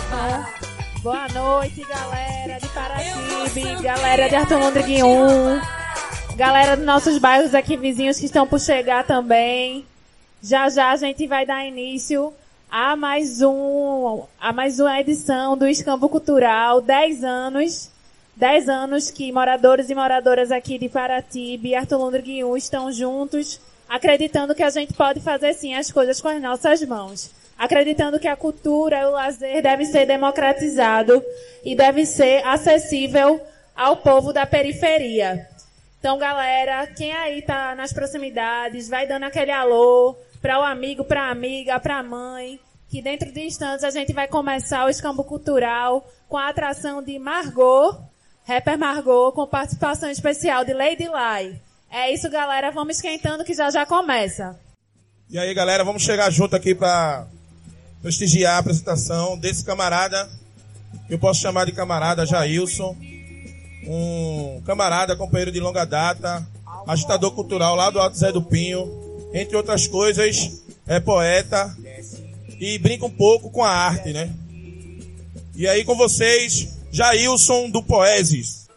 Boa noite, galera de Paratybe, galera de Arthur Lundgren 1, galera dos nossos bairros aqui vizinhos que estão por chegar também. Já já a gente vai dar início a mais uma edição do Escambo Cultural, 10 anos que moradores e moradoras aqui de Paratybe e Arthur Lundgren 1 estão juntos, acreditando que a gente pode fazer sim as coisas com as nossas mãos. Acreditando que a cultura e o lazer devem ser democratizados e deve ser acessível ao povo da periferia. Então, galera, quem aí tá nas proximidades, vai dando aquele alô para o amigo, para a amiga, para a mãe, que dentro de instantes a gente vai começar o Escambo Cultural com a atração de Margot, rapper Margot, com participação especial de Lady Lai. É isso, galera, vamos esquentando que já já começa. E aí, galera, vamos chegar junto aqui para prestigiar a apresentação desse camarada, que eu posso chamar de camarada Jailson, um camarada, companheiro de longa data, agitador cultural lá do Alto Zé do Pinho, entre outras coisas, é poeta e brinca um pouco com a arte, né? E aí com vocês, Jailson do Poeses.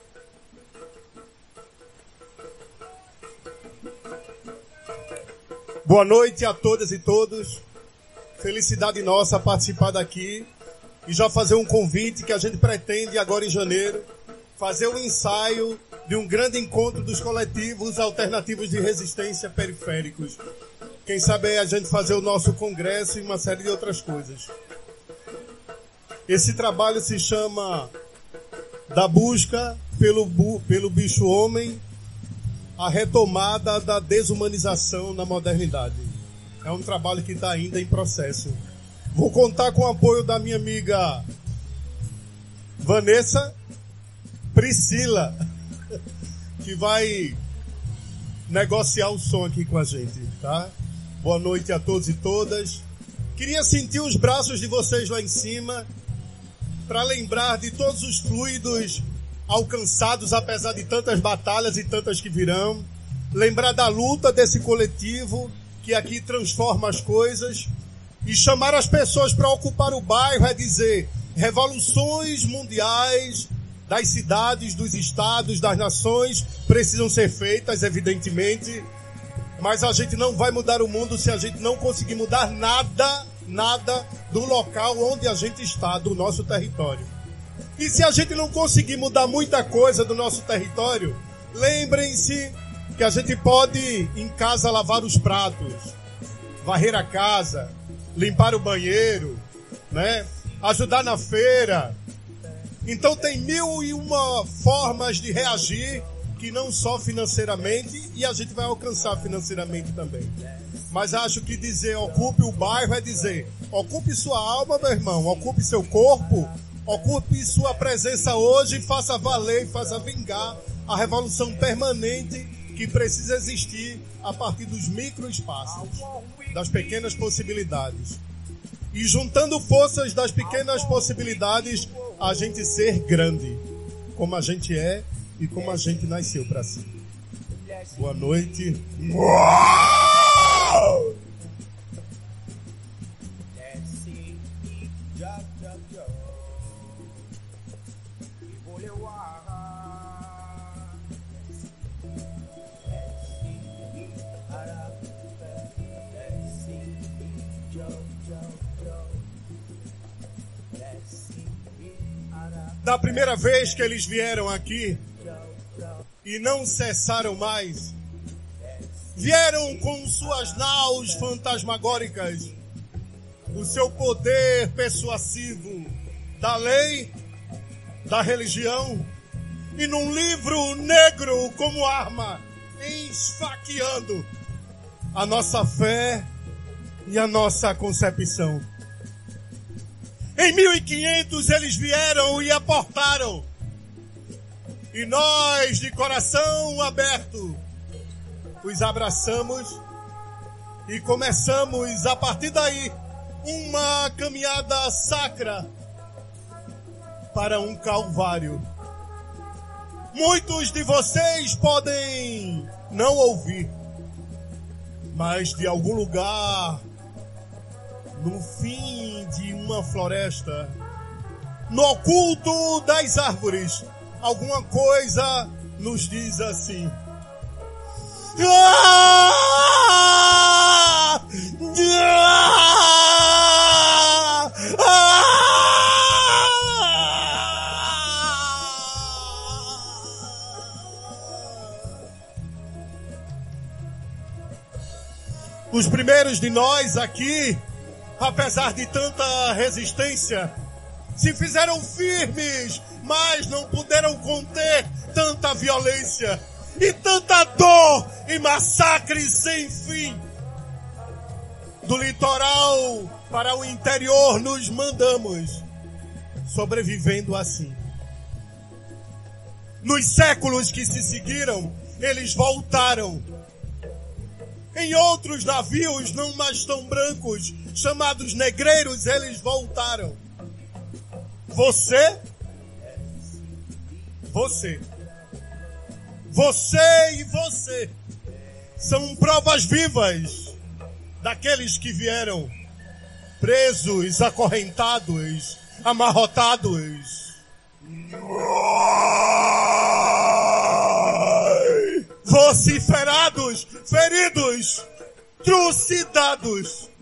Boa noite a todas e todos. Felicidade nossa participar daqui e já fazer um convite que a gente pretende agora em janeiro, fazer um ensaio de um grande encontro dos coletivos alternativos de resistência periféricos. Quem sabe é a gente fazer o nosso congresso e uma série de outras coisas. Esse trabalho se chama Da Busca pelo Bicho Homem, a retomada da desumanização na modernidade. É um trabalho que está ainda em processo. Vou contar com o apoio da minha amiga Vanessa Priscila, que vai negociar o som aqui com a gente, tá? Boa noite a todos e todas. Queria sentir os braços de vocês lá em cima para lembrar de todos os fluidos alcançados, apesar de tantas batalhas e tantas que virão. Lembrar da luta desse coletivo que aqui transforma as coisas, e chamar as pessoas para ocupar o bairro é dizer, revoluções mundiais das cidades, dos estados, das nações precisam ser feitas, evidentemente, mas a gente não vai mudar o mundo se a gente não conseguir mudar nada do local onde a gente está, do nosso território. E se a gente não conseguir mudar muita coisa do nosso território, lembrem-se que a gente pode em casa lavar os pratos, varrer a casa, limpar o banheiro, né? Ajudar na feira. Então tem 1001 formas de reagir, que não só financeiramente, e a gente vai alcançar financeiramente também. Mas acho que dizer ocupe o bairro é dizer, ocupe sua alma, meu irmão, ocupe seu corpo, ocupe sua presença hoje e faça valer, faça vingar a revolução permanente que precisa existir a partir dos microespaços, das pequenas possibilidades. E juntando forças das pequenas possibilidades, a gente ser grande, como a gente é e como a gente nasceu para si. Boa noite. Da primeira vez que eles vieram aqui e não cessaram mais, vieram com suas naus fantasmagóricas, o seu poder persuasivo da lei, da religião, e num livro negro como arma, esfaqueando a nossa fé e a nossa concepção. Em 1500 eles vieram e aportaram. E nós, de coração aberto, os abraçamos e começamos, a partir daí, uma caminhada sacra para um calvário. Muitos de vocês podem não ouvir, mas de algum lugar no fim de uma floresta, no oculto das árvores, alguma coisa nos diz assim: Os primeiros de nós aqui, apesar de tanta resistência, se fizeram firmes, mas não puderam conter tanta violência e tanta dor e massacre sem fim. Do litoral para o interior nos mandamos, sobrevivendo assim. Nos séculos que se seguiram, eles voltaram. Em outros navios, não mais tão brancos, chamados negreiros, eles voltaram. Você e você são provas vivas daqueles que vieram presos, acorrentados, amarrotados, vociferados, feridos, trucidados.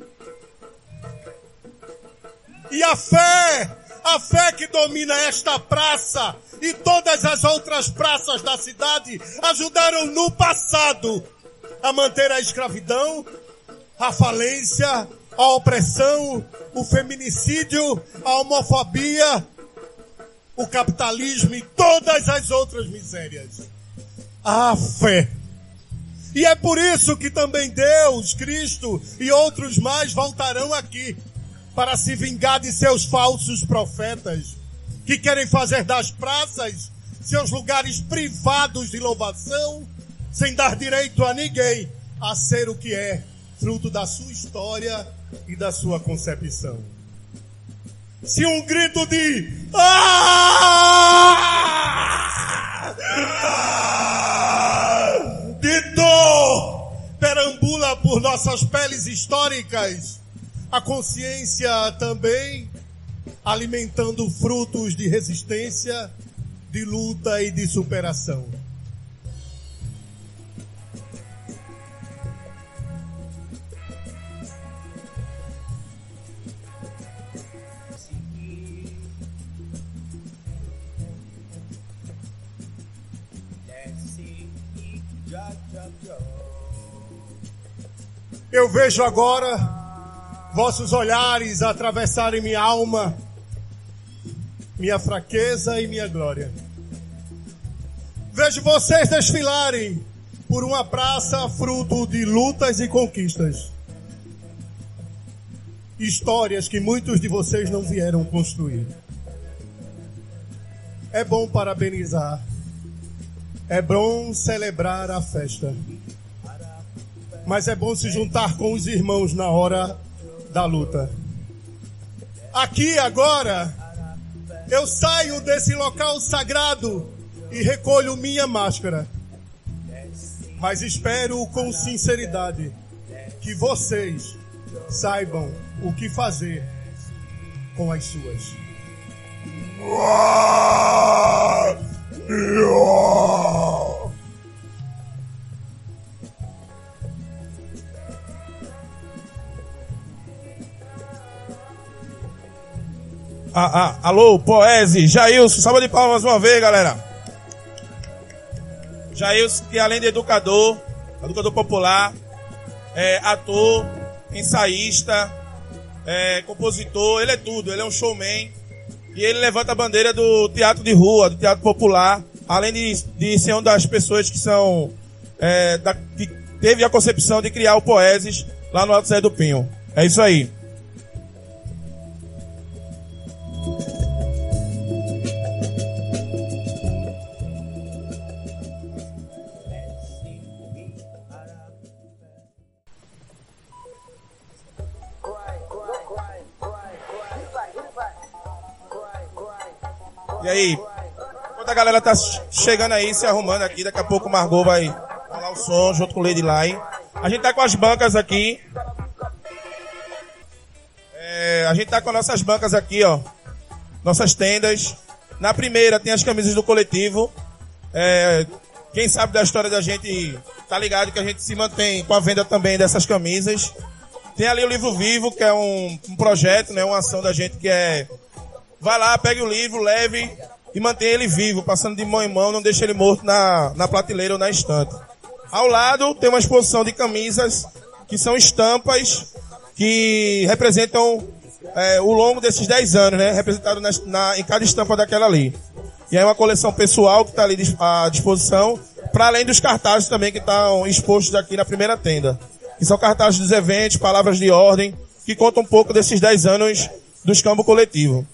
E a fé que domina esta praça e todas as outras praças da cidade ajudaram no passado a manter a escravidão, a falência, a opressão, o feminicídio, a homofobia, o capitalismo e todas as outras misérias. A fé. E é por isso que também Deus, Cristo e outros mais voltarão aqui para se vingar de seus falsos profetas que querem fazer das praças seus lugares privados de louvação, sem dar direito a ninguém a ser o que é, fruto da sua história e da sua concepção. Se um grito de dor perambula por nossas peles históricas, a consciência também alimentando frutos de resistência, de luta e de superação. Eu vejo agora vossos olhares atravessarem minha alma, minha fraqueza e minha glória. Vejo vocês desfilarem por uma praça fruto de lutas e conquistas. Histórias que muitos de vocês não vieram construir. É bom parabenizar. É bom celebrar a festa. Mas é bom se juntar com os irmãos na hora da luta. Aqui agora, eu saio desse local sagrado e recolho minha máscara. Mas espero com sinceridade que vocês saibam o que fazer com as suas. Alô, Poese, Jailson, salva de palmas uma vez, galera. Jailson, que além de educador popular, é ator, ensaísta, compositor, ele é tudo, ele é um showman. E ele levanta a bandeira do teatro de rua, do teatro popular, além de ser uma das pessoas que são, que teve a concepção de criar o Poeses lá no Alto Zé do Pinho. É isso aí. E aí, enquanto a galera tá chegando aí, se arrumando aqui, daqui a pouco o Margot vai falar o som junto com o Lady Line. A gente tá com as bancas aqui. A gente tá com nossas bancas aqui, ó. Nossas tendas. Na primeira tem as camisas do coletivo. Quem sabe da história da gente tá ligado que a gente se mantém com a venda também dessas camisas. Tem ali o Livro Vivo, que é um projeto, né? Uma ação da gente que é... Vai lá, pegue o livro, leve e mantenha ele vivo, passando de mão em mão, não deixe ele morto na prateleira ou na estante. Ao lado tem uma exposição de camisas que são estampas que representam o longo desses 10 anos, né? Representado em cada estampa daquela ali. E aí é uma coleção pessoal que está ali à disposição, para além dos cartazes também que estão expostos aqui na primeira tenda. Que são cartazes dos eventos, palavras de ordem, que contam um pouco desses 10 anos do Escambo Coletivo.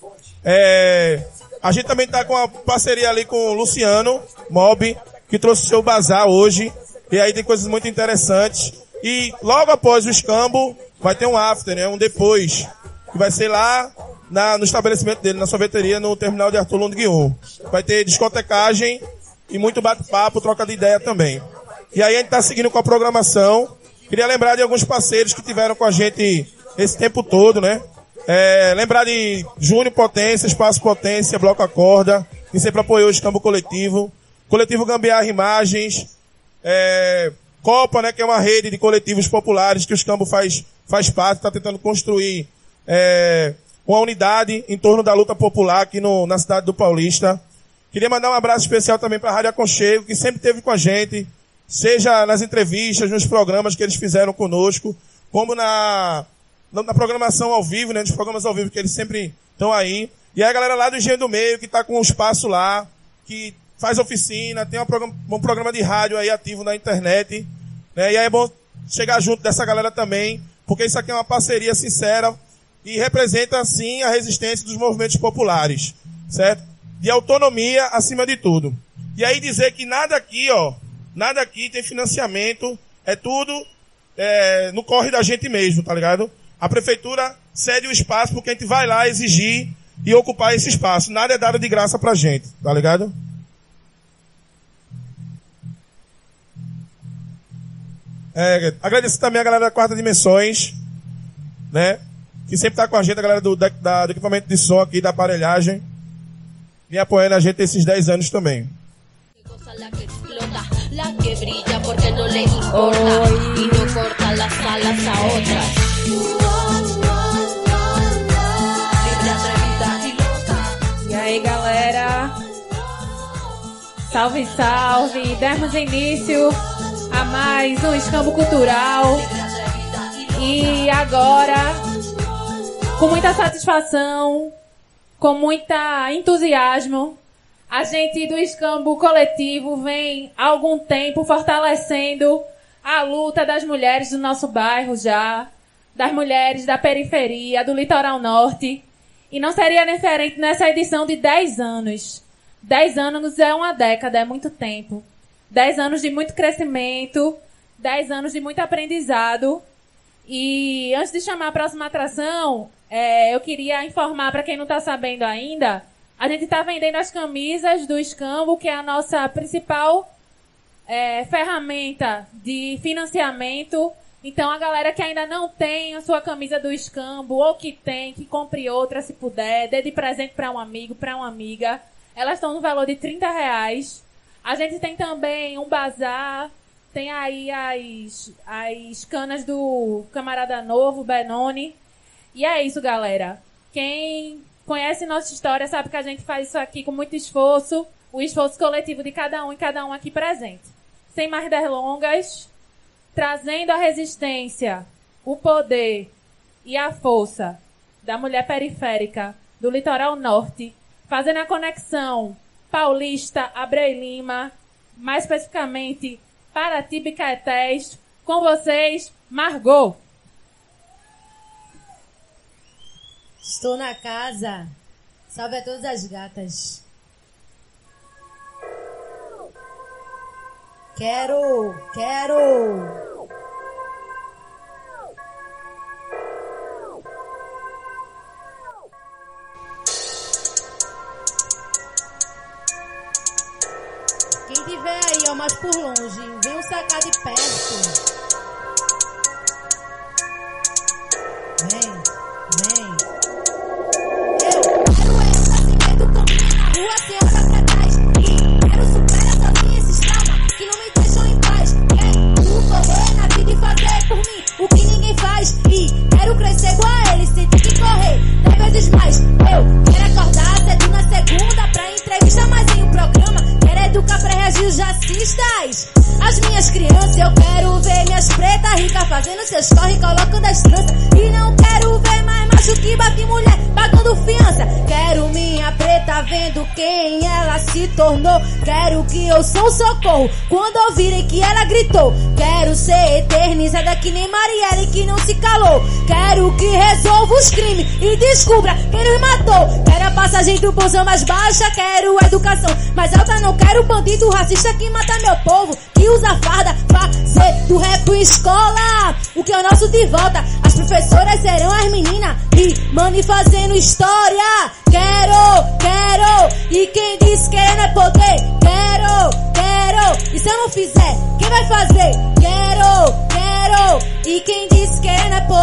A gente também está com uma parceria ali com o Luciano Mob, que trouxe o seu bazar hoje. E aí tem coisas muito interessantes. E logo após o Escambo, vai ter um after, né? Um depois. Que vai ser lá no estabelecimento dele, na sorveteria, no terminal de Arthur Lund Guion. Vai ter discotecagem e muito bate-papo, troca de ideia também. E aí a gente está seguindo com a programação. Queria lembrar de alguns parceiros que tiveram com a gente esse tempo todo, né? Lembrar de Júnior Potência, Espaço Potência, Bloco Acorda, que sempre apoiou o Escambo Coletivo. Coletivo Gambiarra Imagens. Copa, né? Que é uma rede de coletivos populares que o Escambo faz parte, está tentando construir uma unidade em torno da luta popular aqui na cidade do Paulista. Queria mandar um abraço especial também para a Rádio Aconchego, que sempre esteve com a gente, seja nas entrevistas, nos programas que eles fizeram conosco, como na programação ao vivo, né, nos programas ao vivo que eles sempre estão aí. E aí a galera lá do Engenho do Meio, que está com um espaço lá, que faz oficina, tem um programa de rádio aí ativo na internet, né, e aí é bom chegar junto dessa galera também, porque isso aqui é uma parceria sincera e representa, sim, a resistência dos movimentos populares, certo? De autonomia acima de tudo. E aí dizer que nada aqui tem financiamento, é tudo no corre da gente mesmo, tá ligado? A prefeitura cede o espaço porque a gente vai lá exigir e ocupar esse espaço. Nada é dado de graça pra gente, tá ligado? Agradecer também a galera da Quarta Dimensões, né? Que sempre tá com a gente, a galera do equipamento de som aqui, da aparelhagem, e apoiando a gente esses 10 anos também. E aí, galera? Salve, salve! Demos início a mais um Escambo Cultural. E agora, com muita satisfação, com muito entusiasmo, a gente do Escambo Coletivo vem há algum tempo fortalecendo a luta das mulheres do nosso bairro já, das mulheres da periferia, do litoral norte. E não seria diferente nessa edição de 10 anos. 10 anos é uma década, é muito tempo. 10 anos de muito crescimento, 10 anos de muito aprendizado. E antes de chamar a próxima atração, eu queria informar para quem não está sabendo ainda, a gente está vendendo as camisas do Escambo, que é a nossa principal ferramenta de financiamento. Então a galera que ainda não tem a sua camisa do Escambo, ou que tem, que compre outra se puder, dê de presente para um amigo, para uma amiga. Elas estão no valor de R$30. A gente tem também um bazar, tem aí as canas do camarada novo, Benoni. E é isso, galera. Quem conhece nossa história sabe que a gente faz isso aqui com muito esforço, o esforço coletivo de cada um e cada um aqui presente. Sem mais delongas, trazendo a resistência, o poder e a força da mulher periférica do litoral norte, fazendo a conexão Paulista, Abreu Lima, mais especificamente Paraty e Caetés, com vocês, Margot. Estou na casa. Salve a todas as gatas. Quero. Quem tiver aí, ó, mas por longe, vem sacar de perto. Vem. fazendo seus corre, colocando as tranças. E não quero ver mais macho que bate mulher, pagando fiança. Quero minha preta vendo quem ela se tornou. Quero que ouçam socorro quando ouvirem que ela gritou. Quero ser eternizada que nem Marielle que não se calou. Quero que resolva os crimes e descubra quem nos matou. Quero a passagem do bonzão mais baixa, quero educação mais alta. Não quero bandido racista que mata meu povo, que usa farda, fazer do rap escola. O que é nosso de volta, as professoras serão as meninas rimando e fazendo história. Quero, e quem diz que não é poder? Quero, e se eu não fizer, quem vai fazer? Quero, e quem diz que não é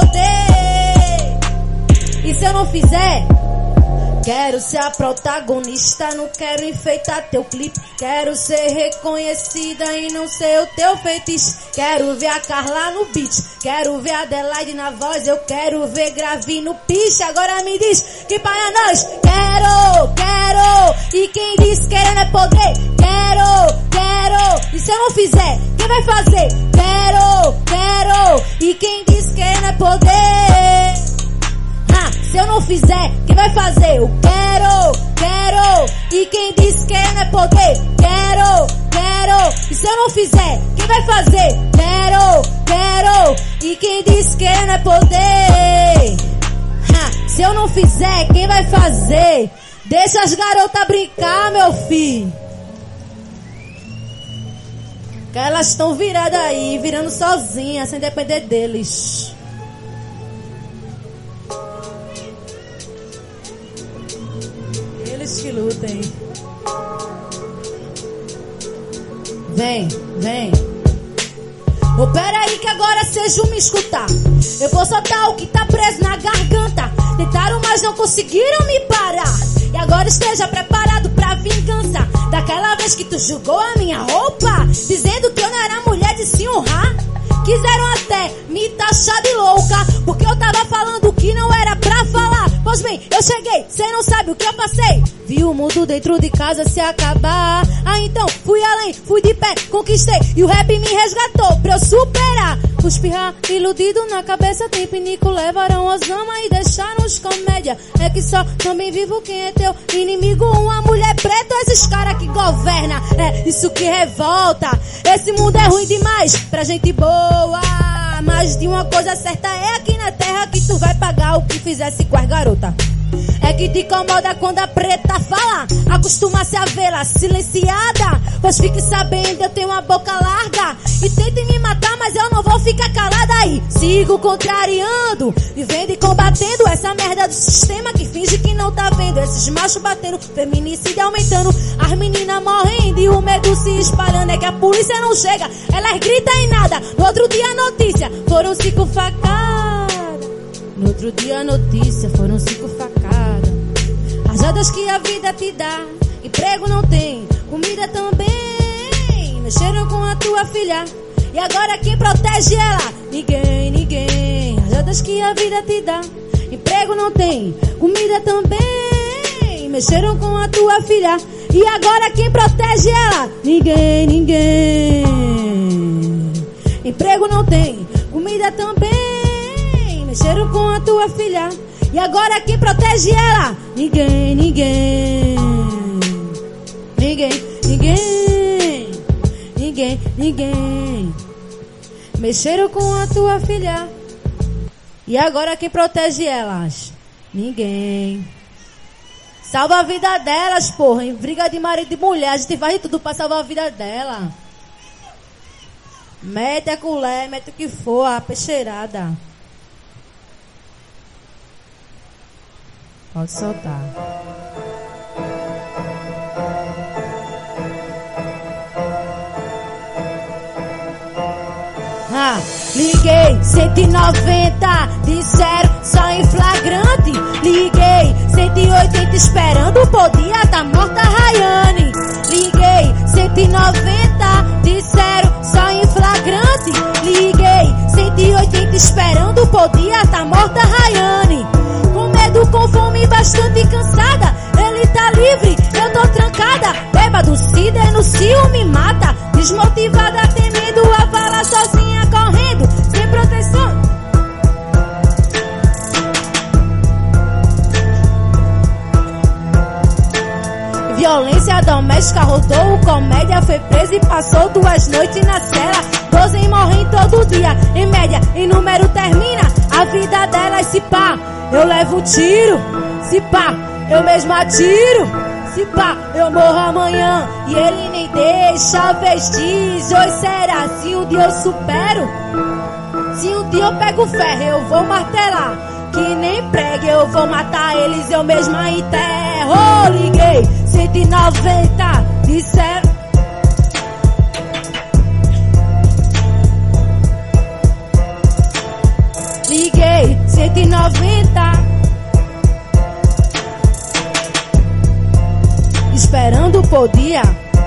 poder? E se eu não fizer? Quero ser a protagonista, não quero enfeitar teu clipe. Quero ser reconhecida e não ser o teu feitiço. Quero ver a Carla no beat, quero ver a Adelaide na voz. Eu quero ver Gravi no piche. Agora me diz que para nós. Quero, e quem diz querendo é poder? Quero, e se eu não fizer, quem vai fazer? Quero, e quem diz querendo é poder? Se eu não fizer, quem vai fazer? Eu quero, e quem diz que não é poder? Quero, e se eu não fizer, quem vai fazer? Quero, e quem diz que não é poder? Se eu não fizer, quem vai fazer? Deixa as garotas brincar, meu filho. Que elas estão viradas aí, virando sozinhas, sem depender deles. Que lutem. Vem. Oh, pera aí que agora seja me escutar. Eu vou soltar o que tá preso na garganta. Tentaram, mas não conseguiram me parar. E agora esteja preparado pra vingança. Daquela vez que tu julgou a minha roupa, dizendo que eu não era mulher de se honrar. Quiseram até me taxar de louca, porque eu tava falando que não era pra falar. Pois bem, eu cheguei, cê não sabe o que eu passei. Vi o mundo dentro de casa se acabar. Ah, então, fui além, fui de pé, conquistei. E o rap me resgatou pra eu superar. Os pirra iludido na cabeça tem pinico, levaram Osama e deixaram os comédia. É que só também vivo quem é teu inimigo. Uma mulher preta, esses caras que governa. É isso que revolta. Esse mundo é ruim demais pra gente boa. Mas de uma coisa certa é aqui na terra que tu vai pagar o que fizesse com as garotas. É que te incomoda quando a preta fala, acostuma-se a vê-la silenciada. Pois fique sabendo, eu tenho uma boca larga e tentem me matar, mas eu não vou ficar calada aí. Sigo contrariando, vivendo e combatendo essa merda do sistema que finge que não tá vendo. Esses machos batendo, feminicídio aumentando, as meninas morrendo e o medo se espalhando. É que a polícia não chega, elas gritam em nada. No outro dia a notícia, foram 5 facadas. No outro dia a notícia, foram 5 facadas. Rajadas que a vida te dá, emprego não tem, comida também. Mexeram com a tua filha, e agora quem protege ela? Ninguém. Rajadas que a vida te dá, emprego não tem, comida também. Mexeram com a tua filha, e agora quem protege ela? Ninguém. Emprego não tem, comida também. Mexeram com a tua filha, e agora quem protege ela? Ninguém. Mexeram com a tua filha, e agora quem protege elas? Ninguém. Salva a vida delas, porra. Em briga de marido e mulher, a gente faz de tudo pra salvar a vida dela. Mete a colher, mete o que for, a peixeirada. Pode soltar. Liguei 190, disseram só em flagrante. Liguei 180 esperando, podia tá morta Rayane. Liguei 190, disseram só em flagrante. Liguei 180 esperando, podia tá morta Rayane. Com medo, com fome, bastante cansada. Ele tá livre, eu tô trancada. Bêbado, se denuncio, me mata. Desmotivada, temendo a bala sozinha, correndo, sem proteção. Violência doméstica rodou, comédia foi preso e passou 2 noites na cela. 12 morrem todo dia, em média, em número termina a vida delas. Se pá, eu levo um tiro, se pá, eu mesmo atiro, se pá, eu morro amanhã e ele nem deixa vestígios. Será se um dia eu supero? Se um dia eu pego ferro, eu vou martelar. Que nem prego, eu vou matar eles, eu mesma enterro. Liguei 190, disseram. Liguei 190, esperando por dia.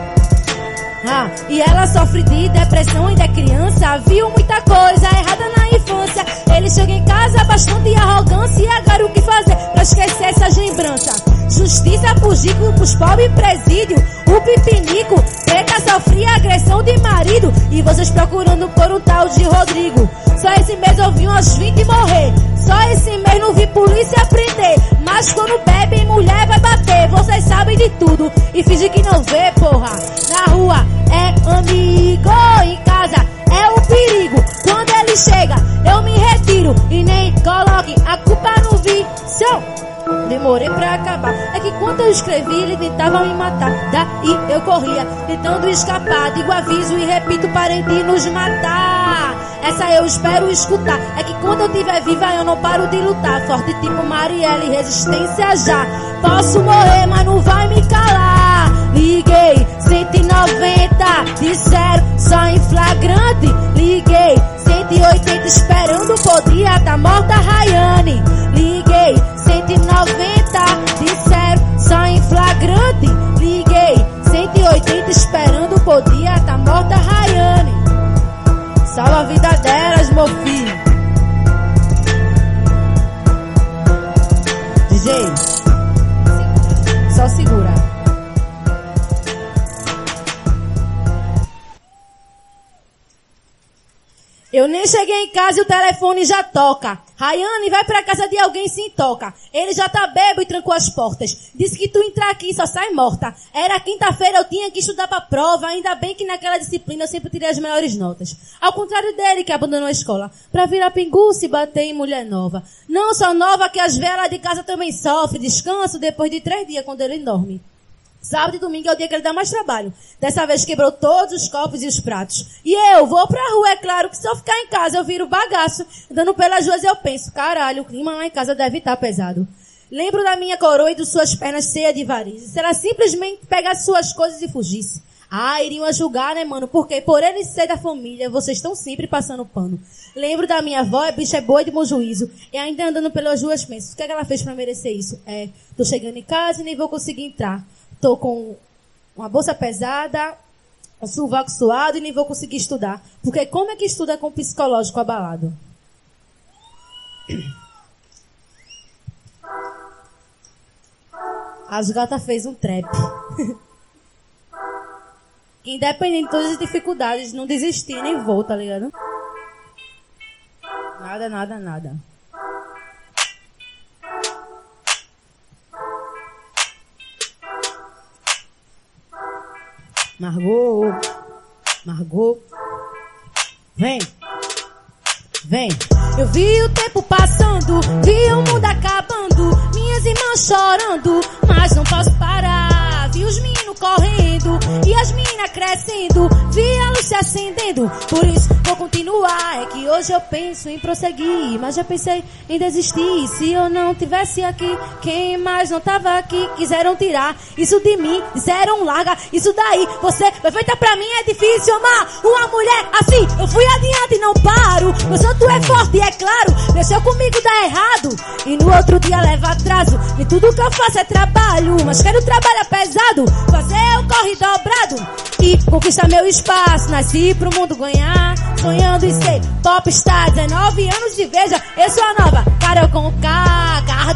E ela sofre de depressão, ainda é criança. Viu muita coisa errada na infância. Ele chega em casa bastante arrogância. E agora o que fazer pra esquecer essas lembranças? Justiça pros ricos, pros pobres, presídio. O pipinico, preta sofria agressão de marido. E vocês procurando por um tal de Rodrigo. Só esse mês eu vi umas 20 morrer. Só esse mês não vi polícia prender. Mas quando bebe, mulher vai bater. Vocês sabem de tudo e fingem que não vê, porra. Na rua é amigo, em casa é um perigo. Quando ele chega, eu me retiro. E nem coloque a culpa no vício. Demorei pra acabar. É que quando eu escrevi, ele tentava me matar. Daí eu corria, tentando escapar. Digo aviso e repito, parem de nos matar. Essa eu espero escutar. É que quando eu estiver viva, eu não paro de lutar. Forte tipo Marielle, resistência já. Posso morrer, mas não vai me calar. Liguei 190, disseram só em flagrante. Liguei 180, esperando por dia tá morta Rayane. Liguei 190, disseram só em flagrante. Liguei 180, esperando por dia tá morta Rayane. Salva a vida delas, meu filho. DJ, só segura. Eu nem cheguei em casa e o telefone já toca. Rayane, vai pra casa de alguém sem toca. Ele já tá bebo e trancou as portas. Disse que tu entrar aqui só sai morta. Era quinta-feira, eu tinha que estudar pra prova. Ainda bem que naquela disciplina eu sempre tirei as melhores notas. Ao contrário dele, que abandonou a escola pra virar pinguço e bater em mulher nova. Não só nova, que as velas de casa também sofrem. Descanso depois de 3 dias quando ele dorme. Sábado e domingo é o dia que ele dá mais trabalho. Dessa vez quebrou todos os copos e os pratos. E eu vou pra rua, é claro que se eu ficar em casa eu viro bagaço. Andando pelas ruas eu penso, caralho, o clima lá em casa deve estar pesado. Lembro da minha coroa e de suas pernas cheias de varizes. Se ela simplesmente pegasse suas coisas e fugisse. Iriam a julgar, né, mano? Porque por ele ser da família, vocês estão sempre passando pano. Lembro da minha avó, a bicha é boa e de bom juízo. E ainda andando pelas ruas penso, o que é que ela fez pra merecer isso? Tô chegando em casa e nem vou conseguir entrar. Tô com uma bolsa pesada, um sovaco suado e nem vou conseguir estudar. Porque como é que estuda com o psicológico abalado? As gatas fez um trap. Independente de todas as dificuldades, não desistir nem vou, tá ligado? Nada, nada, nada. Margot, vem. Eu vi o tempo passando, vi o mundo acabando, minhas irmãs chorando, mas não posso parar. Vi os meninos correndo e as meninas crescendo, vi a luz se acendendo, por isso vou continuar. É que hoje eu penso em prosseguir, mas já pensei em desistir. Se eu não tivesse aqui, quem mais não tava aqui? Quiseram tirar isso de mim, disseram larga isso daí. Você vai feita pra mim, é difícil amar uma mulher assim. Eu fui adiante e não paro, meu santo é forte e é claro, mexeu comigo dá errado e no outro dia leva atraso. E tudo que eu faço é trabalho, mas quero trabalhar pesado, fazer o corre dobrado e conquistar meu espaço. Nasci pro mundo ganhar, sonhando em ser popstar. 19 anos de veja, eu sou a nova Carol com K, carro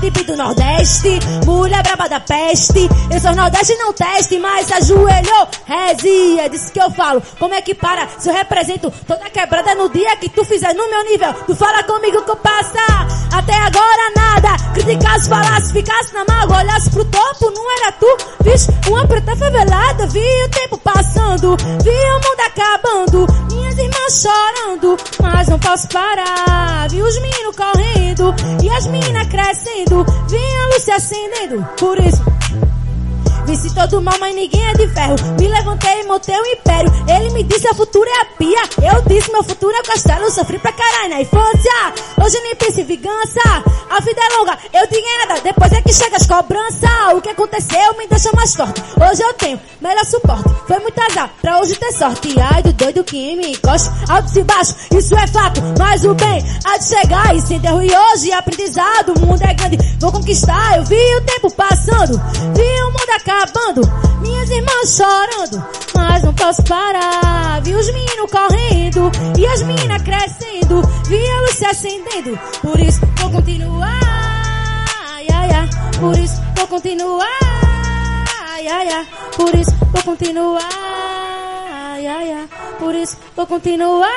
tipo do Nordeste, mulher braba da peste. Eu sou Nordeste não teste, mas ajoelhou, rezia. Disse que eu falo, como é que para? Se eu represento toda quebrada no dia que tu fizer no meu nível, tu fala comigo que eu passa. Até agora nada, criticasse, falasse, ficasse na mágoa, olhasse pro topo, não era tu. Vixe, uma preta favelada, vi o tempo passando, vi o mundo acabando, minhas irmãs chorando, mas não posso parar. Vi os meninos correndo e as meninas crescendo, vi a luz se acendendo, por isso venci todo mal, mas ninguém é de ferro. Me levantei e montei um império. Ele me disse, o futuro é a pia. Eu disse, meu futuro é o castelo. Sofri pra caralho na infância. Hoje nem penso em vingança. A vida é longa, eu tinha nada. Depois é que chega as cobranças. O que aconteceu me deixa mais forte. Hoje eu tenho melhor suporte. Foi muito azar pra hoje ter sorte. Ai do doido que me encosta. Alto e baixo, isso é fato. Mas o bem há de chegar. E sem erro e hoje aprendizado. O mundo é grande, vou conquistar. Eu vi o tempo passando, vi o mundo acabando, minhas irmãs chorando, mas não posso parar. Vi os meninos correndo e as meninas crescendo, vi a luz se acendendo, por isso vou continuar. Ai, ai, ai. Por isso vou continuar. Ai, ai, ai. Por isso vou continuar. Ai, ai, ai. Por isso vou continuar.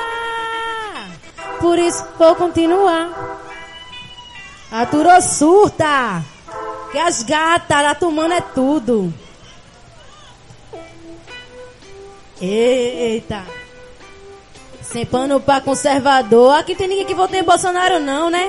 Por isso vou continuar. Aturou surta, que as gatas lá tomando é tudo. Eita. Sem pano pra conservador. Aqui tem ninguém que votou em Bolsonaro não, né?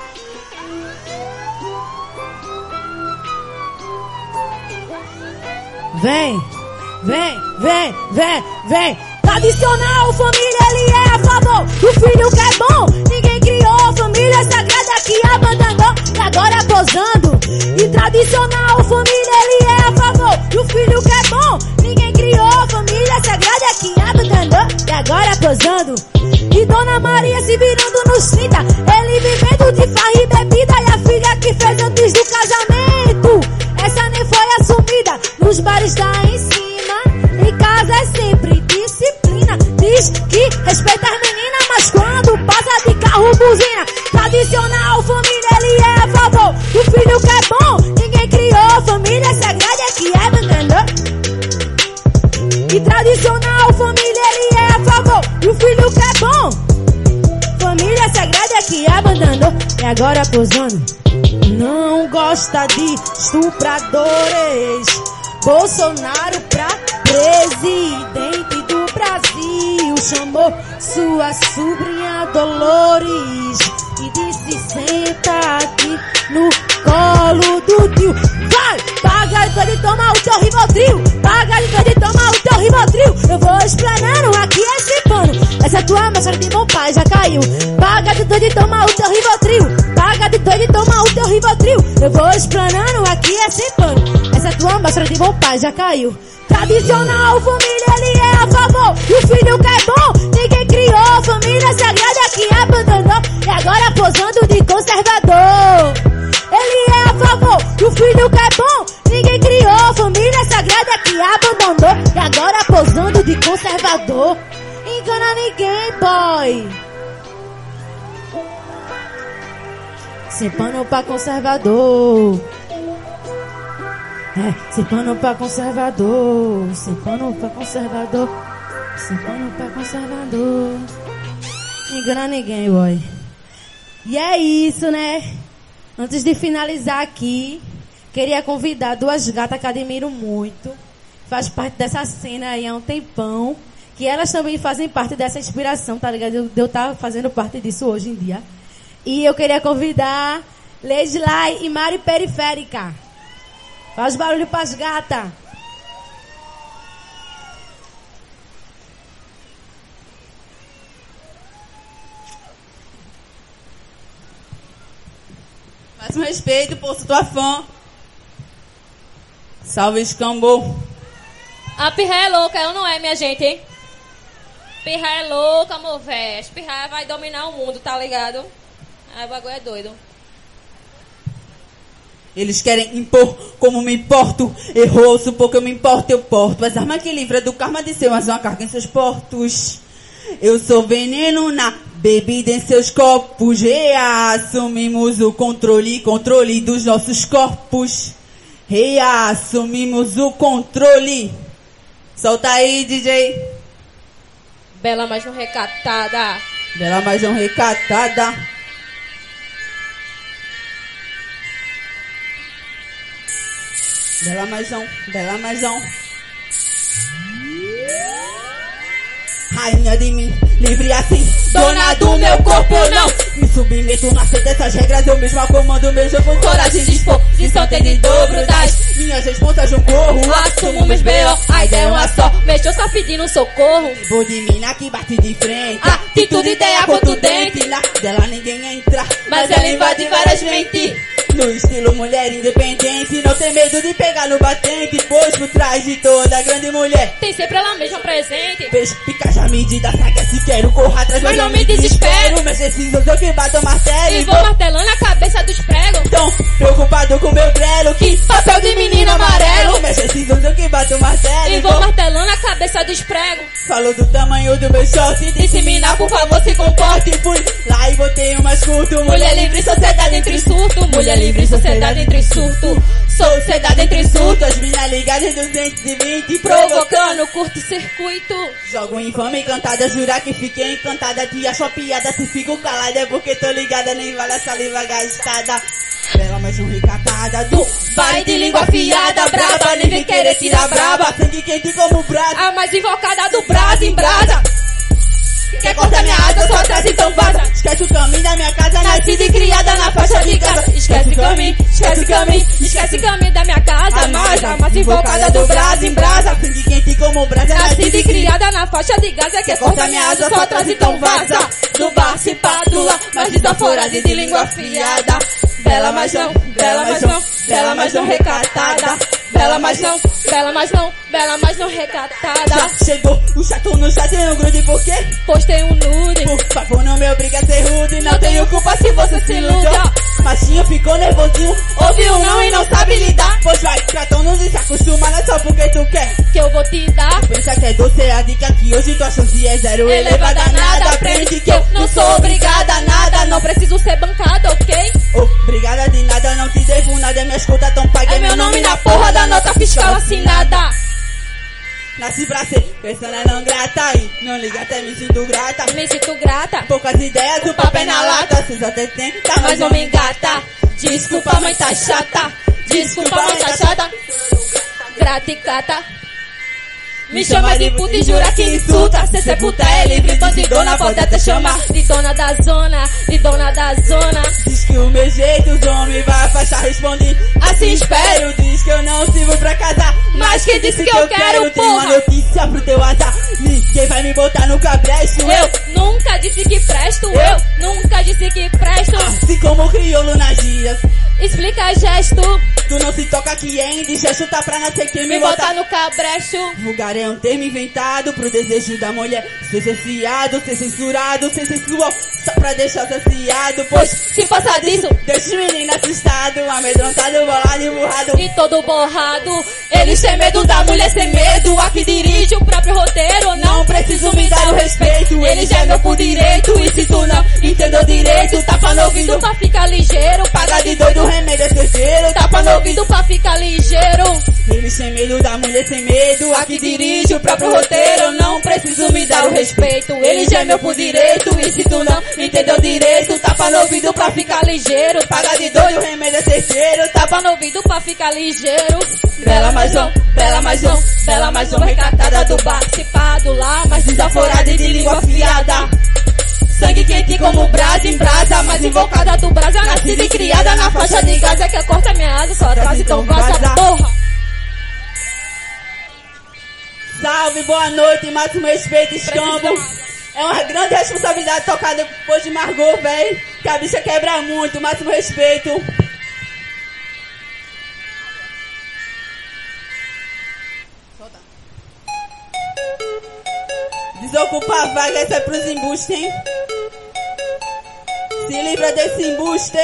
Vem, vem, vem, vem, vem. Tradicional, família, ele é a favor do filho que é bom. Ninguém criou família sagrada que abandonou e agora posando. E tradicional, família, ele é a favor do filho que é bom. Ninguém criou família sagrada que abandonou e agora posando. E Dona Maria se virando nos 30, ele vivendo de farra e bebida. E a filha que fez antes do casamento, essa nem foi assumida. Nos bares tá em cima, em casa é sempre disciplina. Diz que respeita as meninas, mas quando passa de carro buzina. Tradicional, família, ele é a favor do filho que é bom. Ninguém criou família sagrada que abandonou. E tradicional, família, ele é a favor do filho que é bom. Família sagrada que abandonou e agora posando. Não gosta de estupradores. Bolsonaro pra presidente do Brasil chamou sua sobrinha Dolores e disse senta aqui no colo do tio. Vai, paga de tomar o teu Rivotril, paga de tomar o teu Rivotril. Eu vou explanando aqui esse pano, essa tua máscara de bom pai já caiu. Paga de tomar o teu Rivotril, paga de tomar o teu Rivotril. Eu vou explanando aqui esse pano, essa tua máscara de bom pai já caiu. Tradicional, família, ele é a favor do filho que é bom. Ninguém criou família sagrada que abandonou e agora posando de conservador. Ele é a favor do filho que é bom. Ninguém criou família sagrada que abandonou e agora posando de conservador. Engana ninguém, boy. Sem pano pra conservador. Sem pano pra conservador. Sem pano pra conservador. Sem pano pra conservador. Engana ninguém, boy. E é isso, né? Antes de finalizar aqui, queria convidar duas gatas que admiro muito. Faz parte dessa cena aí há um tempão. Que elas também fazem parte dessa inspiração, tá ligado? De eu estar fazendo parte disso hoje em dia. E eu queria convidar Lady Lai e Mari Periférica. Faz barulho pras gatas. Mais um respeito, poço tua fã. Salve, escambou. A pirra é louca, eu não é, minha gente. Pirra é louca, amor, véi. Pirra vai dominar o mundo, tá ligado? Aí o bagulho é doido. Eles querem impor como me importo. Errou, supor que eu me importo, eu porto. As armas que livra do karma de ser mais uma carga em seus portos. Eu sou veneno na Bebida em seus copos, reassumimos o controle dos nossos corpos. Reassumimos o controle. Solta aí, DJ. Bela, mas não recatada. Bela, mas não recatada. Bela, mas não, bela, mas não. Rainha de mim, livre assim, dona do meu corpo, eu não me submeto, não aceito essas regras, eu mesma comando meu jogo com coragem de expor. Lição tem de dobro das minhas responsas, eu corro, assumo meus B.O. A ideia é uma só, mexeu só pedindo socorro. Vou de mina que bate de frente, atitude, ideia contundente. Na dela ninguém entra, mas ela invade várias mentes. No estilo mulher independente, não tem medo de pegar no batente, pois por trás de toda grande mulher tem sempre ela mesma presente. Vejo pica a medida, saca se quero, corro atrás, mas não me desespero. Mas preciso eu que bato o martelo e vou martelando a cabeça dos pregos. Tão preocupado com meu grelo, que papel de menino amarelo. Mas preciso eu que bato o martelo e vou martelando a cabeça dos pregos. Falou do tamanho do meu short, disseminar, por favor se comporte. Fui lá e botei um mais curto. Mulher livre, sociedade entre surto. Mulher livre, sociedade entre surto. Sociedade entre surto. As minhas ligadas 220, provocando curto-circuito. Jogo infame encantada, jurar que fiquei encantada. Te acho a piada, se fico calada é porque tô ligada, nem vale a saliva gastada. Bela, mas não recatada, do baile de língua afiada, braba, nem vem querer tirar braba. Sangue quente como brasa, a mais invocada do brasa em brasa. Quer cortar minha asa, só atrás então vaza. Esquece o caminho da minha casa, nascida e criada na faixa de casa. Esquece o caminho, esquece o caminho, esquece o caminho da minha casa. A mais invocada do brasa em brasa. Sangue quente como brasa, nascida e criada na faixa de Gaza. Quer cortar minha asa, só atrás então vaza. Do bar se padula, mas desaforada e de língua afiada. Bela, mas não, bela, mas não, bela, mas não recatada. Bela, mas não, bela, mas não, bela, mas não recatada. Já chegou o chato no chat, eu grude por quê? Postei um nude. Por favor, não me obriga a ser rude, não tenho culpa se você se ilude. Machinho ficou nervosinho, ouviu não e não sabe lidar. Pois vai, tratando de se acostumar, não é só porque tu quer que eu vou te dar. Pensa que é doce, é a dica que hoje tua chance é zero elevada a nada. Aprende que eu não sou obrigada a nada, não preciso ser bancada, ok? Obrigada de nada, não te devo nada, minhas contas tão pagas. É meu nome na porra da nota fiscal assinada. Nasci pra ser persona não grata e não liga até me sinto grata. Me sinto grata. Poucas ideias, o papel na lata. Cês até tenta, mas não me engata. Desculpa, mãe tá chata. Desculpa, mãe tá chata. Grata e cata. Me chama de puta e jura que insulta. Cê puta é livre, bandidona, pode até chamar de dona da zona, de dona da zona. Diz que o meu jeito os homens vai afastar, respondi assim espero. Diz que eu não sirvo pra casar, mas quem disse que eu quero, porra? Tem uma notícia pro teu azar, ninguém vai me botar no cabresto. Eu nunca disse que presto, eu nunca disse que presto. Assim como o crioulo nas dias, explica gesto. Tu não se toca que é indigesto, tá pra nascer quem me botar no cabresto. Vulgar é um termo inventado pro desejo da mulher ser cerceado, ser censurado, ser sensual, só pra deixar saciado. Pois se passar disso, deixa os meninos assustados, amedrontado, bolado e burrado e todo borrado. Eles têm medo da mulher sem medo, a que dirige o próprio roteiro. Não preciso me dar o respeito, ele já é meu por direito. E se tu não entendeu direito, tapa no ouvido pra ficar ligeiro. Paga de doido, remédio é terceiro, tapa no ouvido pra ficar ligeiro. Eles têm medo da mulher sem medo, a que dirige o próprio roteiro. Não preciso me dar o respeito, ele já é meu por direito. E se tu não entendeu direito, tapa no ouvido pra ficar ligeiro. Paga de doido, remédio é terceiro, tapa no ouvido pra ficar ligeiro. Bela, mas não, bela, mas não, bela, mas não, recatada do bar se padula, mas desaforada e de língua afiada. Sangue quente como brasa em brasa, mais invocada do brasa, nascida e criada na faixa de Gaza. Que corta minha asa, só atrás então vaza, porra. Salve, boa noite, máximo respeito, escambo. É uma grande responsabilidade tocar depois de Margot, véi. Que a bicha quebra muito, máximo respeito. Desocupa a vaga, essa é pros embustes, hein? Se livra desse embuste.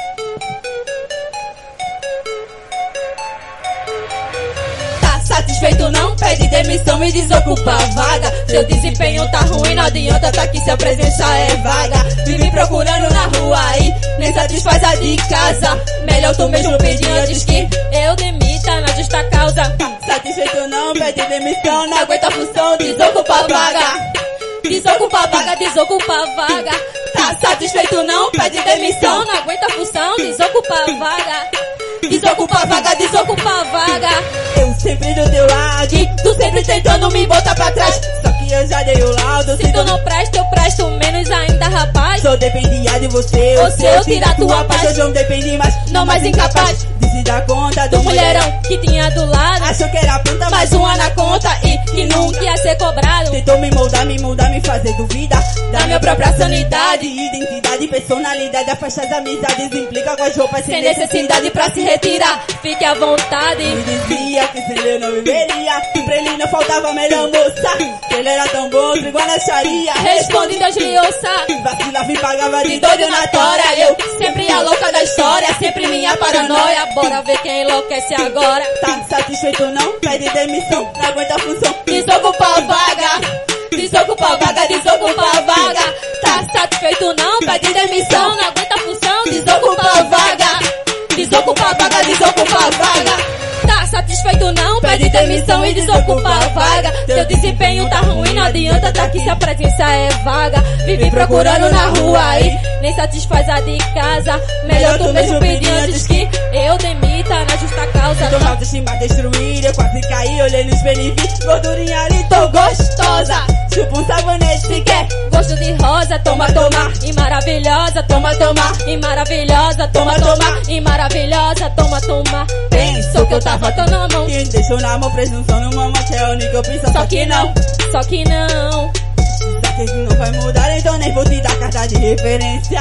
Tá satisfeito não? pede demissão e desocupa a vaga. Seu desempenho tá ruim, não adianta, tá aqui, sua presença é vaga. Vive procurando na rua aí, nem satisfaz a de casa. Melhor tu mesmo pedir antes que eu demita na justa causa. Satisfeito não, pede demissão, não aguenta a função, desocupa a vaga. Desocupa a vaga, desocupa a vaga. Tá satisfeito não, pede demissão, não aguenta a função, desocupa a vaga. Desocupa a vaga, desocupa a vaga. Eu sempre do teu lado, tu sempre tentando me botar pra trás. Só que eu já dei o laudo. Se tu não presta, eu presto menos ainda, rapaz. Sou dependia de você, ou se eu tirar tua paz. Hoje eu não dependi mais, não mais incapaz de se dar conta do mulherão que tinha do lado. Achou que era planta, mais uma na conta e que nunca ia ser cobrado. Tentou me moldar, me fazer duvida da minha própria sanidade, identidade, personalidade. Afasta as amizades, implica com as roupas sem necessidade pra se retirar. Fique à vontade. Me dizia que sem eu não viveria, que pra ele não faltava a melhor moça, que ele era tão bom, igual na charia. Responde, Deus lhe ouça. Vacila, me pagava de doido na tora. Eu sempre a louca da história, sempre minha paranoia. Bora ver quem enlouquece agora. Tá satisfeito não? Pede demissão, não aguenta a função, desocupa a vaga. Desocupa a vaga, desocupa a vaga. Tá satisfeito não? Pede demissão, não aguenta a função, desocupa a vaga. Desocupa a vaga, desocupa a vaga. Tá satisfeito não? Pede demissão e desocupa a vaga. Teu desempenho tá ruim, não adianta, tá aqui, se a presença é vaga. Vive procurando na rua aí, nem satisfaz a de casa. Melhor tu mesmo pedir antes que eu demita na justa causa. Tô autoestima destruída, eu quase caí, olhei no espelho e vi gordurinha ali, tô gostosa. Chupa um sabonete se quer gosto de rosa. Toma, toma, e maravilhosa. Toma, toma, e maravilhosa. Toma, toma, e maravilhosa. Toma, toma. Pensou que eu tava tão na mão, quem deixou na mão, presunção no mamão, que é a única opção. Só que não, só que não. Só que não vai mudar, então nem vou te dar carta de referência.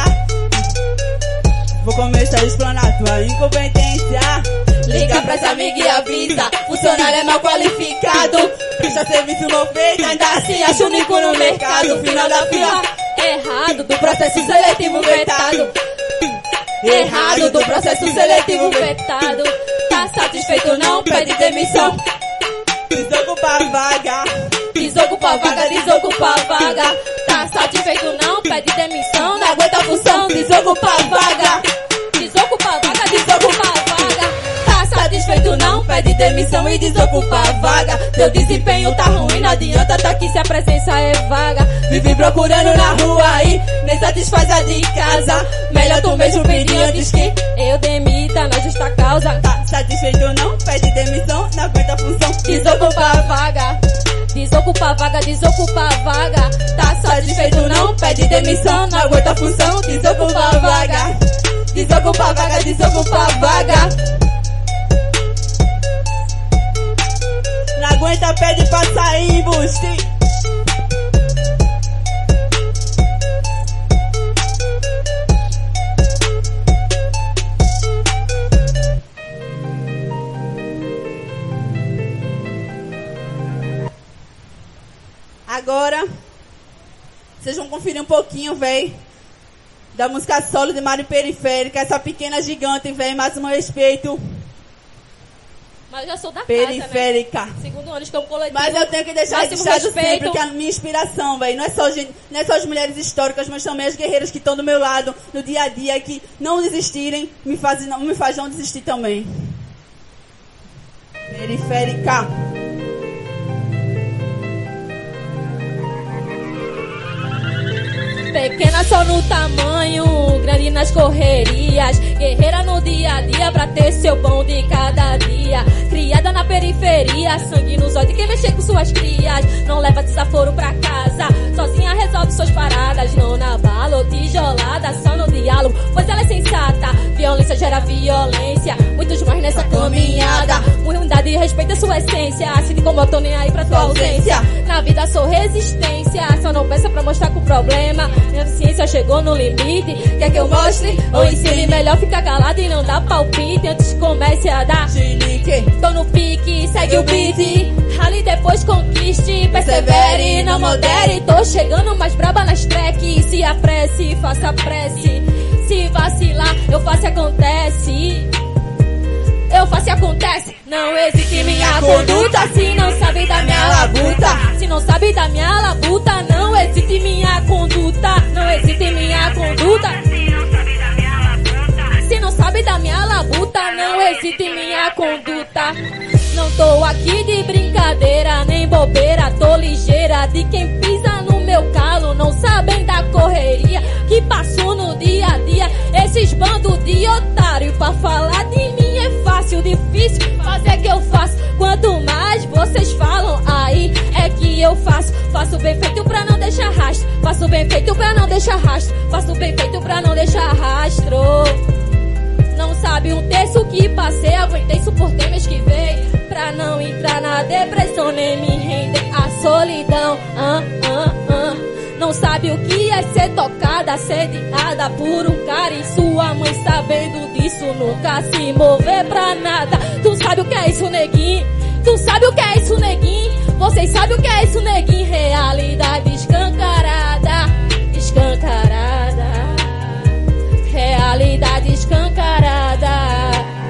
Vou começar a explanar tua incompetência. Liga pra essa amiga e avisa, funcionário é mal qualificado, presta serviço mal feito, ainda assim acha único no mercado. Final da fila, errado, do processo seletivo vetado. Errado, do processo seletivo vetado. Tá satisfeito não? Pede demissão. Desocupa a vaga. Desocupa a vaga, desocupa a vaga. Tá satisfeito não? Pede demissão, não aguenta a função, desocupa a vaga. Desocupa a vaga, desocupa a vaga. Satisfeito não? Pede demissão e desocupa a vaga. Teu desempenho tá ruim, não adianta, tá aqui, se a presença é vaga. Vive procurando na rua aí, nem satisfaz a de casa. Melhor tu mesmo pedir antes que eu demita na justa causa. Tá satisfeito não? Pede demissão, não aguenta a função, desocupa a vaga. Desocupa a vaga, desocupa a vaga. Tá satisfeito não? Pede demissão, não aguenta a função, desocupa a vaga. Desocupa a vaga, desocupa a vaga. Não aguenta, pede pra sair, busti. Agora, vocês vão conferir um pouquinho, véi, da música solo de Mário Periférica. Essa pequena gigante, véi, máximo respeito. Mas eu já sou da Periférica. Casa, né? Segundo ano de campo coletivo. Mas eu tenho que deixar registrado sempre que a minha inspiração, velho, não é só as mulheres históricas, mas também as guerreiras que estão do meu lado no dia a dia, que não desistirem, me faz não desistir também. Periférica. Pequena só no tamanho, grande nas correrias, guerreira no dia a dia pra ter seu pão de cada dia. Criada na periferia, sangue nos olhos, quem mexer com suas crias não leva desaforo pra casa. Sozinha resolve suas paradas, não na bala ou tijolada, só no diálogo, pois ela é sensata. Violência gera violência, muitos mais nessa caminhada. Unidade respeita sua essência, assim como eu tô nem aí pra tua ausência. Na vida sou resistência, só não pensa pra mostrar com problema. Minha ciência chegou no limite, quer que eu mostre ou ensine? Melhor ficar calado e não dar palpite antes que comece a dar chilique. Tô no pique, segue o beat, rale depois conquiste, persevere, não modere. Tô chegando mais braba nas tracks, se apresse, faça prece. Se vacilar, eu faço e acontece. Eu eu faço e acontece. Não existe minha conduta se não sabe da minha labuta. Se não sabe da minha labuta, não existe minha conduta. Não existe minha conduta. Se não sabe da minha labuta, não existe minha conduta. Não tô aqui de brincadeira, nem bobeira, tô ligeira de quem pisa no meu calo. Não sabem da correria que passo no dia a dia. Esses bandos de otário, pra falar de mim é fácil, difícil fazer que eu faço. Quanto mais vocês falam aí, é que eu faço. Faço bem feito pra não deixar rastro. Faço bem feito pra não deixar rastro. Faço bem feito pra não deixar rastro. Não sabe um terço que passei, aguentei, suportei, me esquivei pra não entrar na depressão, nem me render à solidão. Não sabe o que é ser tocada, assediada por um cara e sua mãe sabendo disso, nunca se mover pra nada. Tu sabe o que é isso, neguinho? Tu sabe o que é isso, neguinho? Vocês sabem o que é isso, neguinho? Realidade escancarada, escancarada. Realidade escancarada.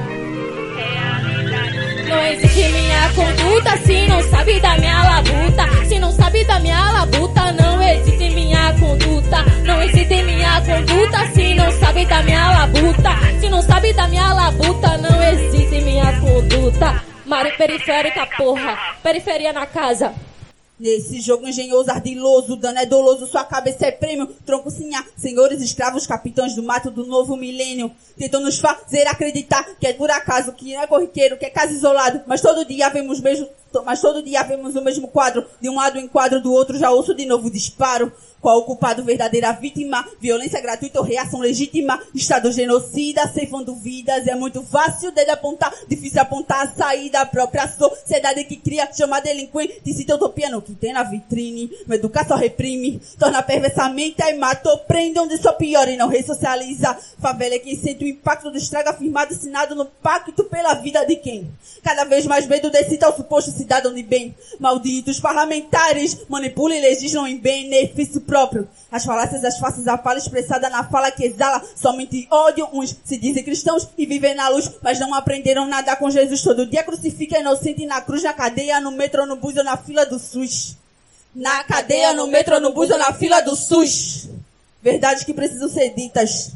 Não existe minha conduta se não sabe da minha labuta. Se não sabe da minha labuta, não existe minha conduta. Não existe minha conduta se não sabe da minha labuta. Se não sabe da minha labuta, não existe minha conduta. Mário periférica, porra. Periferia na casa. Nesse jogo engenhoso, ardiloso, dano é doloso, sua cabeça é prêmio, tronco sinhá, senhores escravos, capitães do mato do novo milênio, tentam nos fazer acreditar que é por acaso, que não é corriqueiro, que é caso isolado, mas todo dia vemos o mesmo quadro, de um lado o enquadro, do outro já ouço de novo disparo. Qual o culpado, verdadeira vítima? Violência gratuita ou reação legítima? Estado genocida, ceifando vidas. É muito fácil dele apontar, difícil apontar a saída. A própria sociedade que cria, chama delinquente. Cita utopia no que tem na vitrine. Não educa, só reprime. Torna perversamente, aí mata ou prende, onde só piora e não ressocializa. Favela é quem sente o impacto do estrago afirmado, assinado no pacto pela vida de quem? Cada vez mais medo desse tal suposto cidadão de bem. Malditos parlamentares manipulam e legislam em benefício próprio. As falácias, as faces, a fala expressada na fala que exala somente ódio. Uns se dizem cristãos e vivem na luz, mas não aprenderam nada com Jesus. Todo dia crucifica inocente na cruz, na cadeia, no metrô, no bus ou na fila do SUS. Na cadeia, no metrô, no bus ou na fila do SUS. Verdades que precisam ser ditas.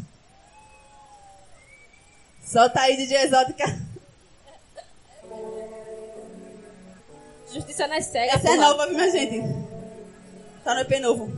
Solta aí, DJ Exótica. Justiça nas cegas. Essa é nova, minha gente. Tá no EP novo.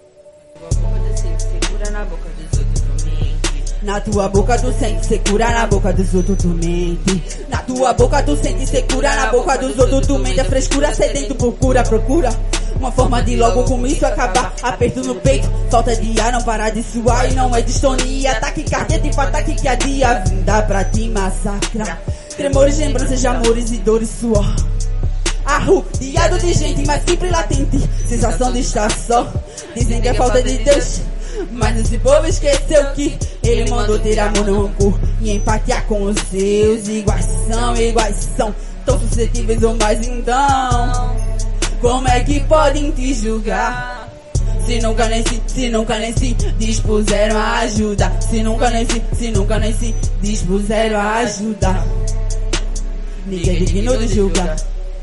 Segura na boca dos outros, tu mente. Na tua boca tu sente, segura na boca dos outros, tu mente. Na tua boca tu sente, segura na boca dos outros, tu mente. A frescura sedento, procura uma forma de logo com isso acabar. Aperto no peito, falta de ar, não parar de suar. E não é distonia, ataque cardíaco, tipo ataque que adia. Vinda pra te massacrar. Tremores, lembranças de amores e dores, suor. Arrodeado de gente, mas sempre latente. Sensação de estar só. Dizem que é falta de Deus, mas esse povo esqueceu que Ele mandou ter amor no rancor e empatia com os seus. Iguais são, tão suscetíveis ou mais então. Como é que podem te julgar? Se nunca nem se dispuseram a ajuda. Se nunca nem se dispuseram a ajuda. Ninguém é digno de julgar.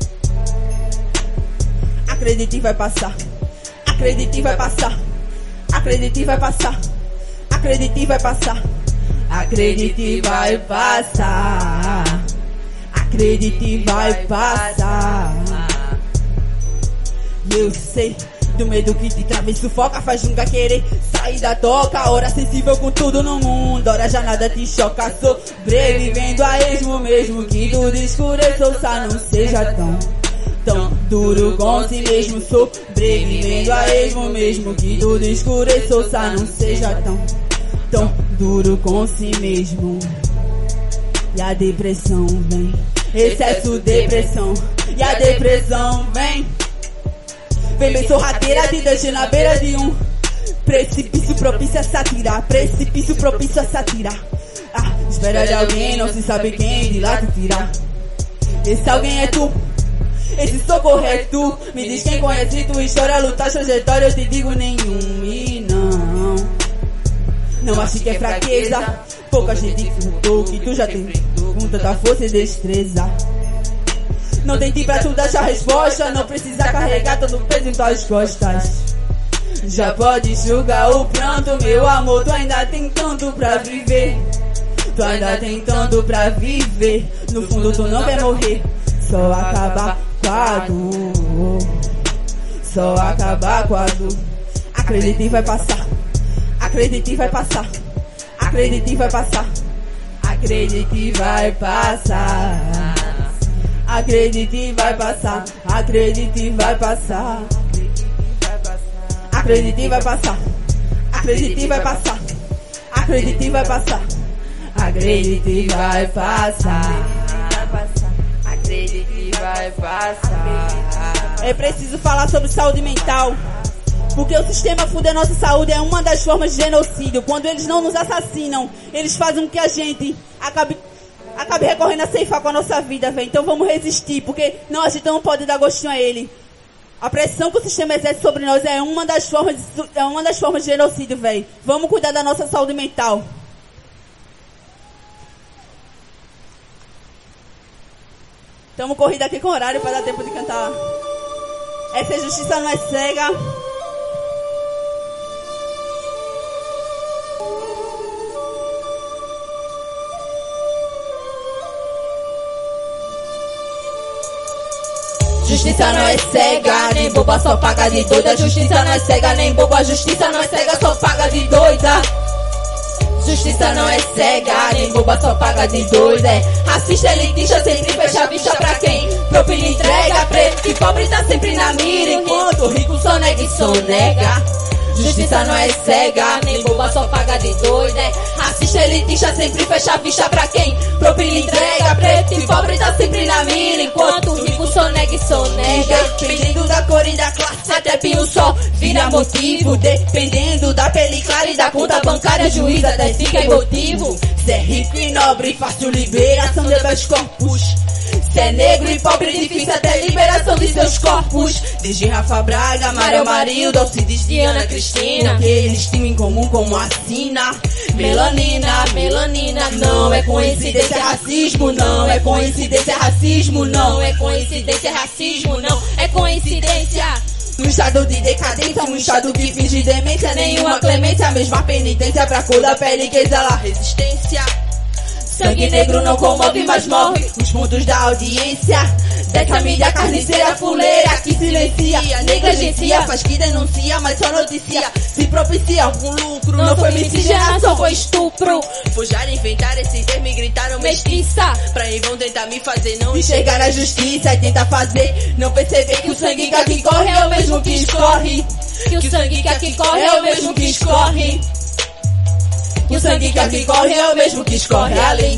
Acredite e vai passar. Acredite e vai passar. Acredite e vai passar. Acredite e vai passar. Acredite e vai passar. Acredite e vai passar. Eu sei do medo que te trava e sufoca, faz nunca querer sair da toca. Hora sensível com tudo no mundo, hora já nada te choca. Sobrevivendo a esmo mesmo que tudo escureça, ouça não seja tão duro com si mesmo. Sobrevivendo a esmo mesmo que tudo escureça, ouça não seja tão duro com si mesmo. E a depressão vem, excesso depressão, e a depressão vem. Vem bem sorrateira, te deixa na beira de um precipício propício a satirar. Precipício propício a satirar. Espera de alguém, não se sabe quem de lá te tirar. Esse alguém é tu, esse socorro é tu. Me diz quem conhece tua história, lutar, trajetória, eu te digo nenhum. E não acho que é fraqueza. Pouca gente que tu já tem. com tanta força e destreza. Não tem tempo pra tudo achar resposta, não precisa carregar todo o peso em tuas costas. Já pode enxugar o pranto, meu amor, tu ainda tem tanto pra viver. Tu ainda tem tanto pra viver. No fundo tu não quer morrer, só acabar com a dor. Só acabar com a dor. Acredite e vai passar. Acredite e vai passar. Acredite e vai passar. Acredite e vai passar. Acredite e vai passar. Acredite e vai passar. Acredite e vai passar. Acredite e vai passar. Acredite e vai passar. Acredite e vai passar. Acredite e vai passar. É preciso falar sobre saúde mental, porque o sistema fude a nossa saúde é uma das formas de genocídio. Quando eles não nos assassinam, eles fazem com que a gente acabe recorrendo a ceifar com a nossa vida, velho. Então vamos resistir, porque não, a gente não pode dar gostinho a ele. A pressão que o sistema exerce sobre nós é uma das formas de genocídio, velho. Vamos cuidar da nossa saúde mental. Estamos corrida aqui com horário para dar tempo de cantar. Essa justiça não é cega. Justiça não é cega, nem boba, só paga de doida. Justiça não é cega, nem boba. Justiça não é cega, só paga de doida. Justiça não é cega, nem boba, só paga de doida. Racista, elitista, sempre fecha a vista pra quem propina entrega. Preto e pobre tá sempre na mira, enquanto rico sonega e sonega. Justiça não é cega, nem boba, só paga de doida. Racista, elitista, sempre fecha a vista pra quem propina entrega. Preto e pobre tá sempre na mira, enquanto rico sonega e sonega. Dependendo da cor e da classe, até pinho só vira motivo. Dependendo da pele clara e da conta bancária, juiz até fica emotivo. Se é rico e nobre, fácil liberação de habeas corpus. Se é negro e pobre, difícil até liberação de seus corpos. Desde Rafa Braga, Mário Marildo, Alcides, Diana, Cristina, que eles tinham em comum como a sina. Melanina, melanina, não é coincidência, racismo, não é coincidência, racismo, não é coincidência, racismo, não é coincidência. Um estado de decadência, um estado que finge demência, nenhuma clemência, a mesma penitência pra cor da pele que exala resistência. Sangue negro não comove, mas move os pontos da audiência dessa mídia carniceira fuleira que silencia, negligencia, faz que denuncia, mas só noticia. Se propicia algum lucro, não foi miscigenação, foi estupro. Forjar, inventar esse termo e gritaram mestiça, pra aí vão tentar me fazer não enxergar a justiça e tentar fazer não perceber que o sangue que aqui corre é o mesmo que escorre. Que o sangue que aqui corre é o mesmo que escorre. O sangue que aqui corre é o mesmo que escorre ali.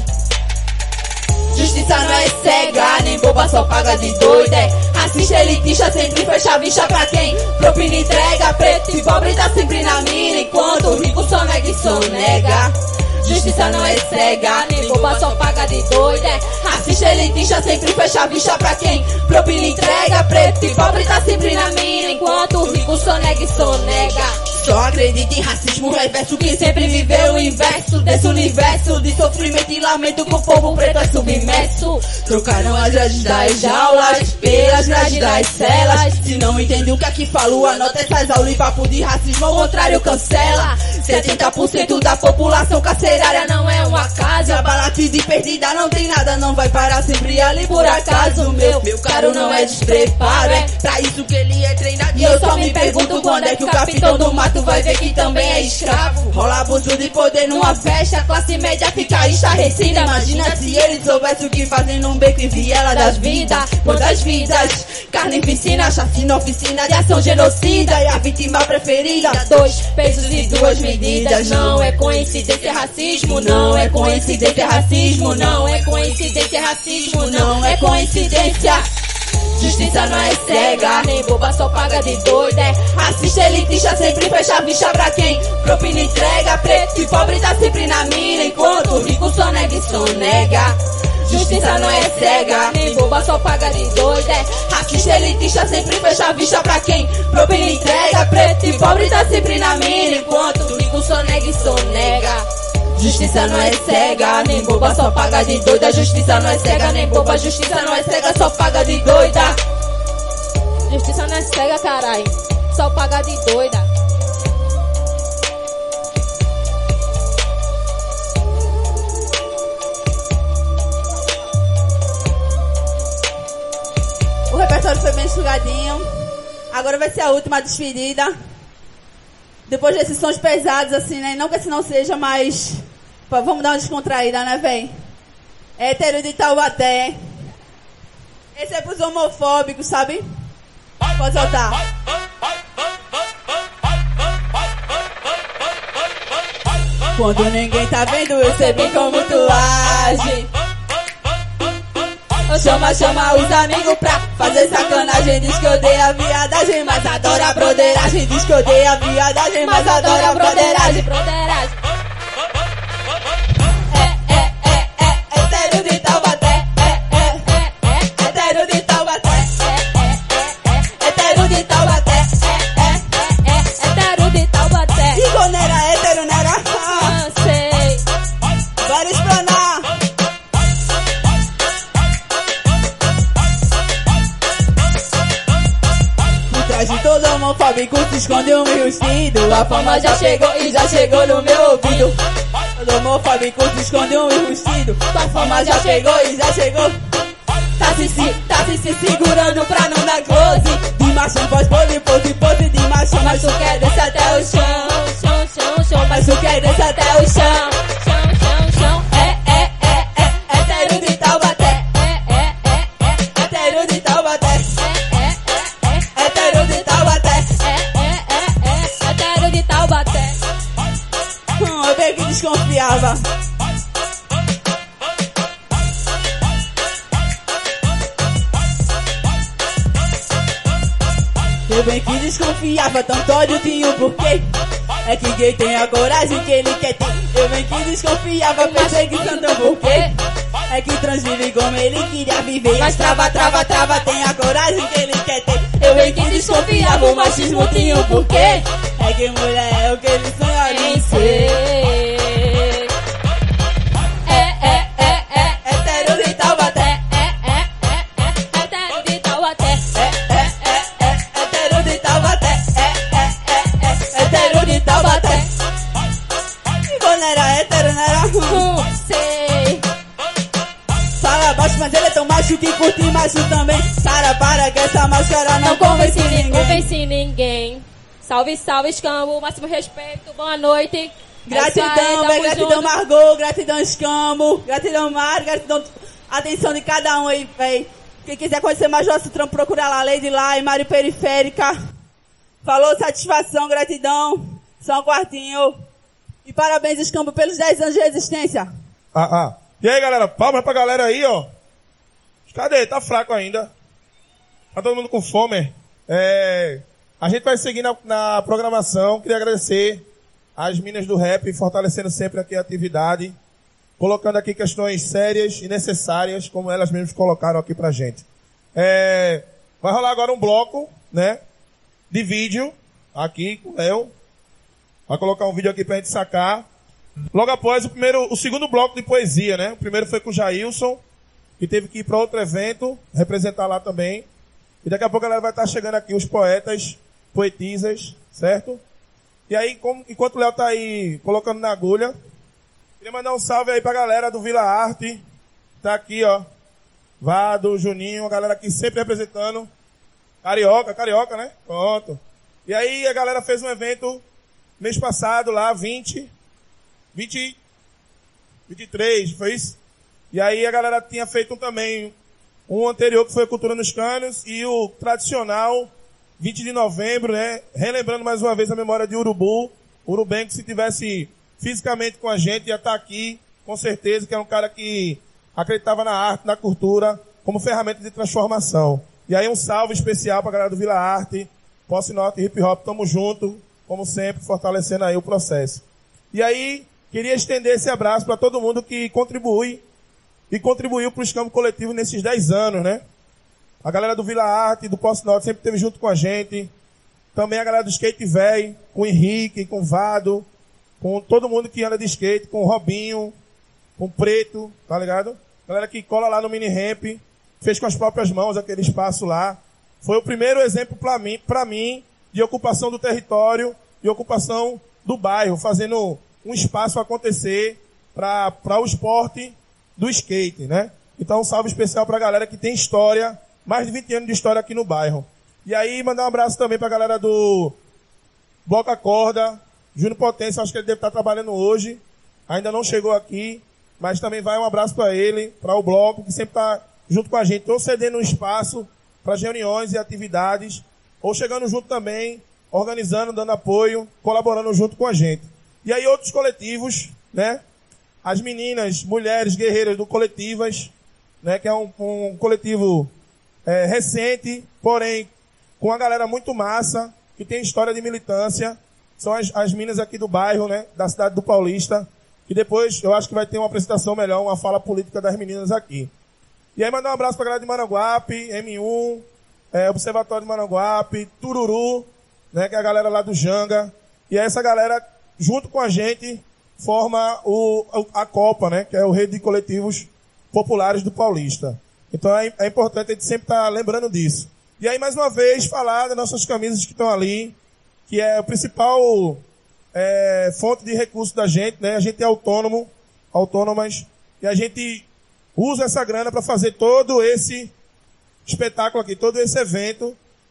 Justiça não é cega, nem boba, só paga de doida. Racista, elitista, sempre fecha a vista pra quem propina entrega. Preto e pobre tá sempre na mira, enquanto o rico sonega e sonega. Justiça não é cega, nem boba, só paga de doida. Racista, elitista, sempre fecha a vista pra quem propina entrega. Preto e pobre tá sempre na mira, enquanto o rico sonega e sonega. Só acredita em racismo reverso, quem sempre viveu o inverso desse universo de sofrimento e lamento que o povo preto é submerso. Trocaram as grades das jaulas pelas grades das celas. Se não entende o que aqui falou, anota essas aulas e papo de racismo, ao contrário cancela. 70% da população carcerária não é uma casa. Abatida e perdida, não tem nada, não vai parar sempre ali por acaso. Meu caro não é despreparo, é pra isso que ele é treinado. E eu só me pergunto quando é que o capitão do mato vai ver que também é escravo. Rola abuso de poder numa festa, a classe média fica estarrecida. Imagina se eles soubessem o que fazem num beco e viela das vidas. Quantas vidas, carnificina, chacina, oficina de ação genocida. E a vítima preferida, 2 pesos e 2 medidas. Não é coincidência, racismo, não é coincidência, racismo, não é coincidência, racismo, não é coincidência. Justiça não é cega, nem boba, só paga de doida. Racista, elitista, sempre fecha a vista pra quem propina entrega. Preto e pobre tá sempre na mira, enquanto o rico sonega e sonega. Justiça não é cega, nem boba, só paga de doida. Racista, elitista, sempre fecha a vista pra quem propina entrega. Preto e pobre tá sempre na mira, enquanto o rico sonega e sonega. Justiça não é cega, nem boba, só paga de doida. Justiça não é cega, nem boba, justiça não é cega, só paga de doida. Justiça não é cega, carai, só paga de doida. O repertório foi bem enxugadinho. Agora vai ser a última despedida. Depois desses sons pesados, assim, né? Não que esse não seja, mas... Pô, vamos dar uma descontraída, né, véi? Hétero de Taubaté. Esse é pros homofóbicos, sabe? Pode soltar. Quando ninguém tá vendo, eu sei bem como tu age. Chama os amigos pra fazer sacanagem. Diz que odeia a viadagem, mas adora a broderagem. Diz que odeia a viadagem, mas adora a broderagem. Hétero de Taubaté. Hétero de Taubaté. Hétero de Taubaté. Hétero de Taubaté. E quando era hétero, não era? Sei. Bora explanar. De todo homofóbico se esconde um enrustido. A fama já chegou e já chegou no meu ouvido. Todo homofóbico se esconde um enrustido. A fama já chegou e já chegou. Tá se segurando pra não dar close. De machão faz pose de machão. Mas tu quer descer até o chão. Mas tu quer descer até o chão. Hétero de Taubaté. Hétero de Taubaté. Hétero de Taubaté. Hétero de Taubaté. Eu bem que desconfiava. Eu bem que desconfiava, tanto ódio tinha um porquê. É que gay tem a coragem que ele quer ter. Eu bem que desconfiava, perseguição do porquê. É que trans vive como ele queria viver. Mas trava, tem a coragem que ele quer ter. Eu bem que desconfiava, o machismo tinha um porquê. É que mulher é o que ele sonha em ser. Hétero de Taubaté. Hétero de Taubaté. Hétero de Taubaté. Hétero de Taubaté. E quando era hétero, não era Sei. Fala baixo, mas ele é tão macho que curte macho também. Para que essa máscara não convence ninguém. Salve, escambo, máximo respeito, boa noite. Gratidão, gratidão Margot, gratidão Escambo, gratidão Mar, gratidão atenção de cada um aí, véi. Quem quiser conhecer mais nosso trampo, procura lá, Lady Lá e Mário Periférica. Falou, satisfação, gratidão, só um quartinho. E parabéns, Escambo, pelos 10 anos de resistência. E aí, galera, palmas pra galera aí, ó. Cadê? Tá fraco ainda. Tá todo mundo com fome. A gente vai seguir na programação. Queria agradecer às minas do rap, fortalecendo sempre aqui a atividade, colocando aqui questões sérias e necessárias, como elas mesmas colocaram aqui pra gente. Vai rolar agora um bloco, né, de vídeo, aqui com o Léo. Vai colocar um vídeo aqui pra gente sacar. Logo após o segundo bloco de poesia, né? O primeiro foi com o Jailson, que teve que ir para outro evento, representar lá também. E daqui a pouco a galera vai estar chegando aqui, os poetas, poetisas, certo? E aí, enquanto o Léo tá aí colocando na agulha, queria mandar um salve aí pra galera do Vila Arte. Tá aqui, ó. Vado, Juninho, a galera aqui sempre representando. Carioca, né? Pronto. E aí a galera fez um evento mês passado lá, 23, foi isso? E aí a galera tinha feito também um anterior que foi a Cultura nos Cânions e o tradicional 20 de novembro, né? Relembrando mais uma vez a memória de Urubu. Urubenco, se tivesse fisicamente com a gente, ia estar aqui, com certeza, que é um cara que acreditava na arte, na cultura, como ferramenta de transformação. E aí um salve especial pra galera do Vila Arte, Posse Norte e Hip Hop, tamo junto, como sempre, fortalecendo aí o processo. E aí, queria estender esse abraço para todo mundo que contribuiu para o escambo coletivo nesses 10 anos, né? A galera do Vila Arte, do Posse Norte, sempre esteve junto com a gente. Também a galera do Skate Véi, com o Henrique, com o Vado, com todo mundo que anda de skate, com o Robinho, com o Preto, tá ligado? Galera que cola lá no mini ramp, fez com as próprias mãos aquele espaço lá. Foi o primeiro exemplo pra mim de ocupação do território e ocupação do bairro, fazendo um espaço acontecer para o esporte do skate, né? Então, um salve especial pra galera que tem história, mais de 20 anos de história aqui no bairro. E aí, mandar um abraço também pra galera do Bloco a Corda, Júnior Potência, acho que ele deve estar trabalhando hoje, ainda não chegou aqui, mas também vai um abraço para ele, para o Bloco, que sempre está junto com a gente, ou cedendo um espaço para as reuniões e atividades, ou chegando junto também, organizando, dando apoio, colaborando junto com a gente. E aí outros coletivos, né? As meninas, mulheres, guerreiras do Coletivas, né? Que é um coletivo recente, porém com uma galera muito massa, que tem história de militância. São as meninas aqui do bairro, né? Da cidade do Paulista. E depois eu acho que vai ter uma apresentação melhor, uma fala política das meninas aqui. E aí mandar um abraço pra galera de Maranguape, M1, Observatório de Maranguape, Tururu, né, que é a galera lá do Janga. E essa galera, junto com a gente, forma a Copa, né, que é o Rede de Coletivos Populares do Paulista. Então é importante a gente sempre estar lembrando disso. E aí, mais uma vez, falar das nossas camisas que estão ali, que é o principal fonte de recurso da gente, né? A gente é autônomas, e a gente usa essa grana para fazer todo esse espetáculo aqui, todo esse evento,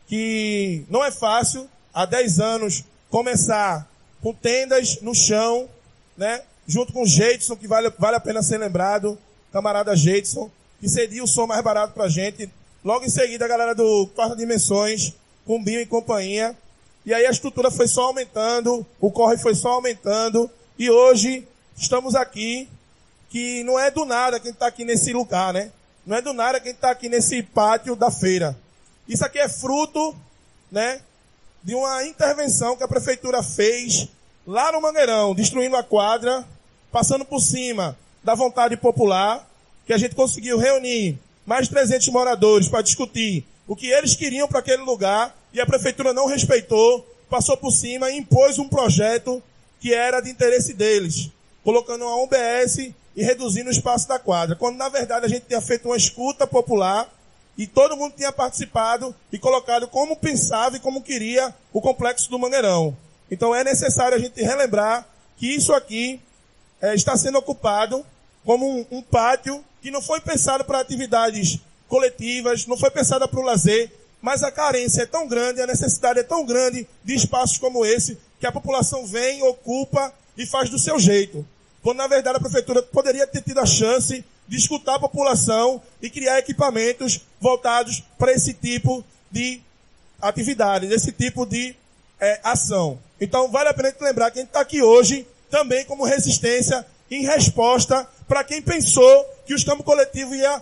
que não é fácil, há 10 anos, começar com tendas no chão, né? Junto com o Jeitson, que vale a pena ser lembrado, camarada Jeitson, que cedia o som mais barato pra gente. Logo em seguida, a galera do Quarta Dimensões, com Binho e companhia. E aí a estrutura foi só aumentando, o corre foi só aumentando, e hoje estamos aqui, que não é do nada que a gente está aqui nesse lugar, né? Não é do nada que a gente está aqui nesse pátio da feira. Isso aqui é fruto, né, de uma intervenção que a prefeitura fez lá no Mangueirão, destruindo a quadra, passando por cima da vontade popular, que a gente conseguiu reunir mais de 300 moradores para discutir o que eles queriam para aquele lugar, e a prefeitura não respeitou, passou por cima e impôs um projeto que era de interesse deles, colocando uma UBS e reduzindo o espaço da quadra, quando na verdade a gente tinha feito uma escuta popular e todo mundo tinha participado e colocado como pensava e como queria o complexo do Mangueirão. Então é necessário a gente relembrar que isso aqui está sendo ocupado como um pátio que não foi pensado para atividades coletivas, não foi pensado para o lazer, mas a carência é tão grande, a necessidade é tão grande de espaços como esse, que a população vem, ocupa e faz do seu jeito. Quando, na verdade, a prefeitura poderia ter tido a chance de escutar a população e criar equipamentos voltados para esse tipo de atividade, esse tipo de ação. Então, vale a pena te lembrar que a gente está aqui hoje também como resistência em resposta para quem pensou que o escambo coletivo ia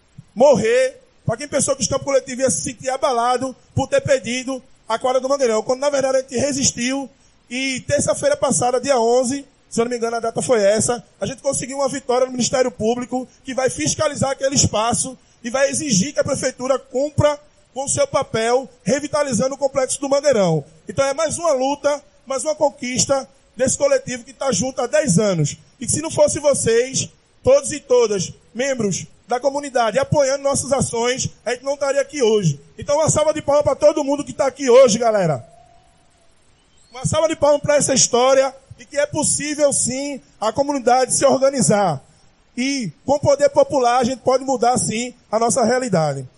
morrer, para quem pensou que o escambo coletivo ia se sentir abalado por ter pedido a quadra do Mangueirão, quando na verdade a gente resistiu. E terça-feira passada, dia 11, se eu não me engano a data foi essa, a gente conseguiu uma vitória no Ministério Público que vai fiscalizar aquele espaço e vai exigir que a prefeitura cumpra com o seu papel, revitalizando o complexo do Mangueirão. Então é mais uma luta, mais uma conquista desse coletivo que está junto há 10 anos. E que se não fosse vocês, todos e todas, membros da comunidade, apoiando nossas ações, a gente não estaria aqui hoje. Então uma salva de palmas para todo mundo que está aqui hoje, galera. Uma salva de palmas para essa história, e que é possível sim a comunidade se organizar. E com o poder popular a gente pode mudar sim a nossa realidade.